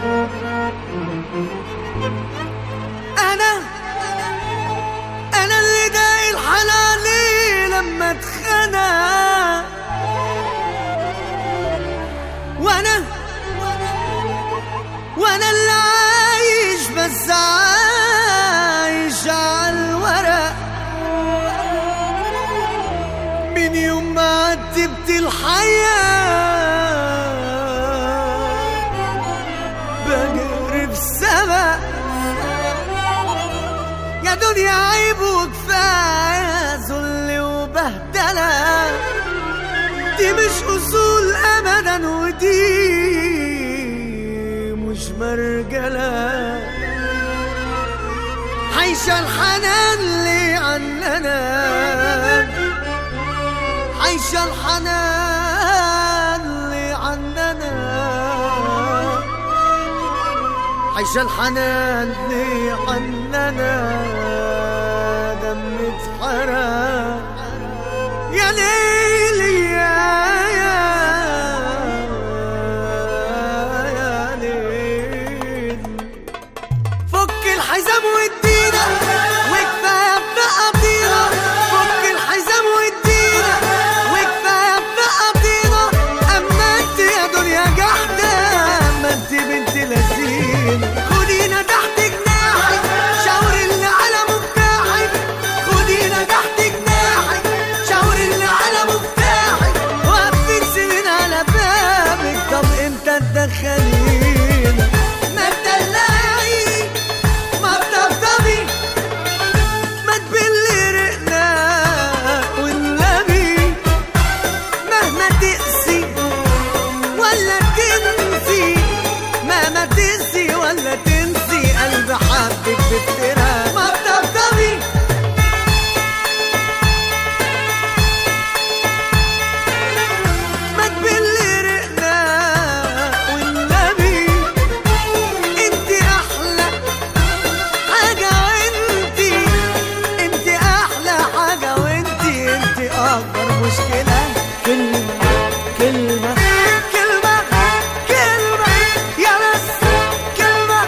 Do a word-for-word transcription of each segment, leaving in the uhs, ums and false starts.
انا انا اللي داقي الحلال لما اتخنق، وانا وانا اللي عايش بس عايش عالورق. من يوم ما عتبت الحياة بجري في سبق. يا دنيا عيب وكفاية ذل وبهدلة، دي مش أصول أبدا ودي مش مرجلة. عايشة الحنان اللي عننا، عايشة الحنان اللي عننا، عايشة الحنان اللي عننا. دم اتحرق يا ليلي يا يا يا ليل. فك الحزام وادينا وكفاية بنقضينا، فك الحزام وادينا وكفاية بنقضينا. أما انت يا دنيا جحدة، أما انت بنت لذينة. خدينا تحت جناحك شاور اللي على مفتاحك، خدينا تحت جناحك شاور اللي على مفتاحك. واقفين سنين على بابك، طب امتى تدخلينا؟ ما تدلعي ما تطبطبي ما تبلي رقنا والنبي. مهما تقسي ولا تنسي، مهما تقسي ولا تنسي، قلب حبك بفترة. ما تطبطبي ما تبلي رقنا والنبي. انت احلى حاجة وانتي، انت احلى حاجة وانتي، انت اكبر مشكلة. كلمة كلمة كلمة كلمة يا بس كلمة.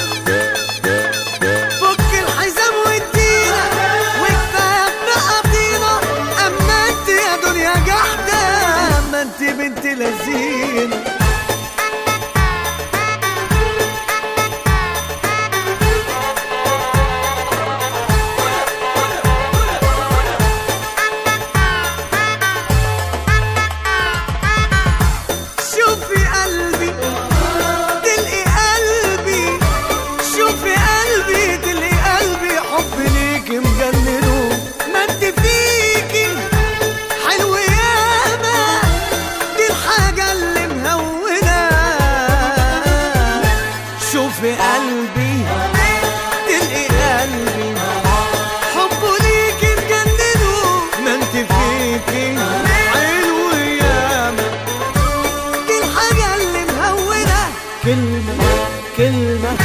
فك الحزام وادينا وكفاية بنقضينا. اما انت يا دنيا جحدة، اما انت بنت لذينة. شوفي قلبي تلقي قلبي، شوفي قلبي تلقي قلبي. حب ليكي مجننه، ما انت فيكي حلو ياما، دي الحاجة اللي مهونة. شوفي قلبي تلقي قلبي، حبه ليكي مجننه، ما انت فيكي حلو ياما، دي الحاجة اللي مهونة. كلمة كلمة